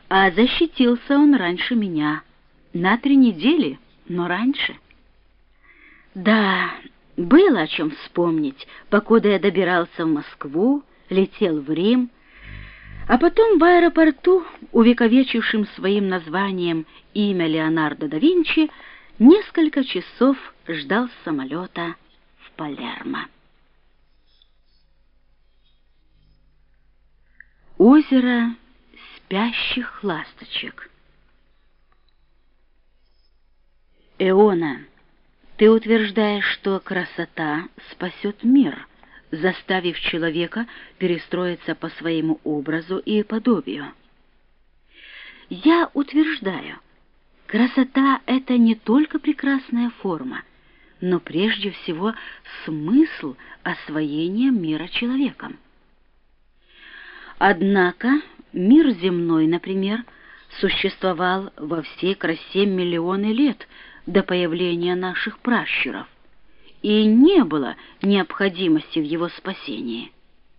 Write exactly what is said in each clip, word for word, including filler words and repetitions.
А защитился он раньше меня. На три недели, но раньше. Да, было о чем вспомнить, покуда я добирался в Москву, летел в Рим, а потом в аэропорту, увековечившим своим названием имя Леонардо да Винчи, несколько часов ждал самолета в Палермо. Озеро спящих ласточек. Эона, ты утверждаешь, что красота спасет мир, заставив человека перестроиться по своему образу и подобию. Я утверждаю, красота — это не только прекрасная форма, но прежде всего смысл освоения мира человеком. Однако мир земной, например, существовал во всей красе миллионы лет до появления наших пращуров, и не было необходимости в его спасении.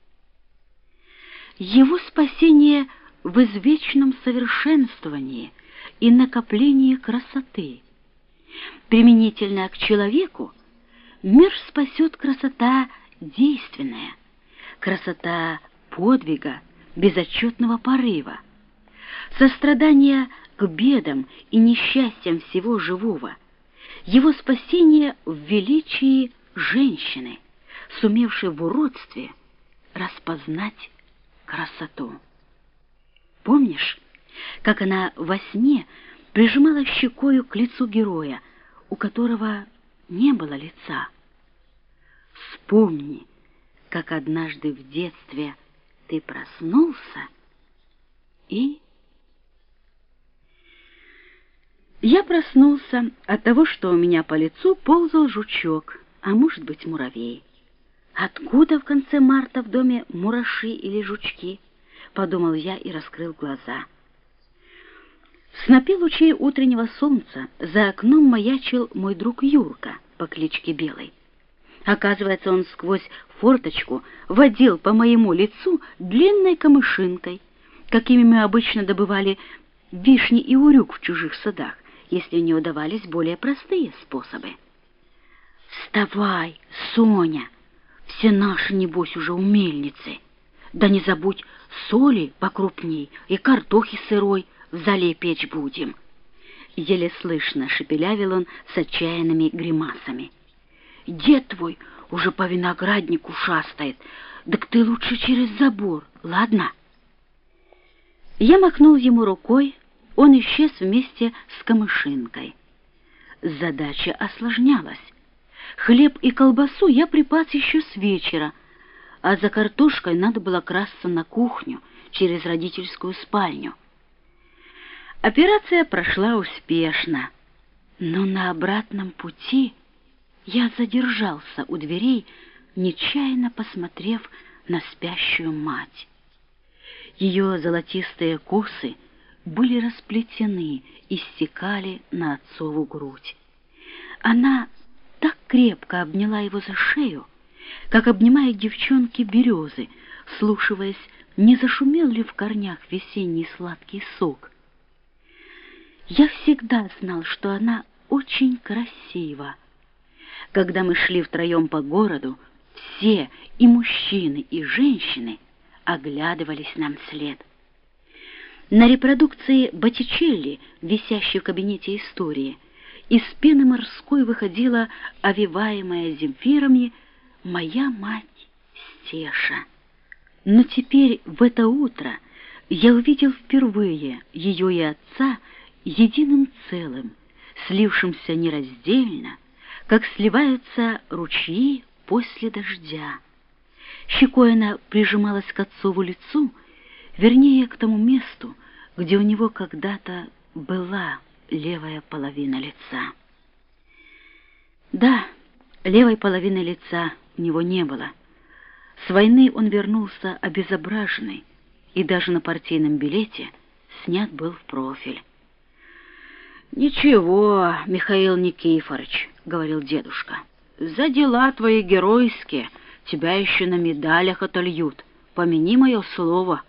Его спасение в извечном совершенствовании и накоплении красоты. Применительно к человеку мир спасет красота действенная, красота подвига, безотчетного порыва, сострадание к бедам и несчастьям всего живого, его спасение в величии женщины, сумевшей в уродстве распознать красоту. Помнишь, как она во сне прижимала щекою к лицу героя, у которого не было лица? Вспомни, как однажды в детстве ты проснулся и... Я проснулся от того, что у меня по лицу ползал жучок, а может быть муравей. Откуда в конце марта в доме мураши или жучки? Подумал я и раскрыл глаза. В снопе лучей утреннего солнца за окном маячил мой друг Юрка по кличке Белый. Оказывается, он сквозь форточку водил по моему лицу длинной камышинкой, какими мы обычно добывали вишни и урюк в чужих садах, если не удавались более простые способы. «Вставай, Соня! Все наши, небось, уже у мельницы. Да не забудь, соли покрупней и картохи сырой в зале печь будем». Еле слышно шепелявил он с отчаянными гримасами. «Дед твой уже по винограднику шастает, так ты лучше через забор, ладно?» Я махнул ему рукой, он исчез вместе с камышинкой. Задача осложнялась. Хлеб и колбасу я припас еще с вечера, а за картошкой надо было красться на кухню через родительскую спальню. Операция прошла успешно, но на обратном пути я задержался у дверей, нечаянно посмотрев на спящую мать. Ее золотистые косы были расплетены и стекали на отцову грудь. Она так крепко обняла его за шею, как обнимают девчонки березы, вслушиваясь, не зашумел ли в корнях весенний сладкий сок. Я всегда знал, что она очень красива. Когда мы шли втроем по городу, все, и мужчины, и женщины, оглядывались нам вслед. На репродукции Боттичелли, висящей в кабинете истории, из пены морской выходила, овиваемая земфирами, моя мать Стеша. Но теперь, в это утро, я увидел впервые ее и отца единым целым, слившимся нераздельно, как сливаются ручьи после дождя. Щекой она прижималась к отцову лицу, вернее, к тому месту, где у него когда-то была левая половина лица. Да, левой половины лица у него не было. С войны он вернулся обезображенный, и даже на партийном билете снят был в профиль. «Ничего, Михаил Никифорович, — говорил дедушка, — за дела твои геройские тебя еще на медалях отольют, помяни мое слово».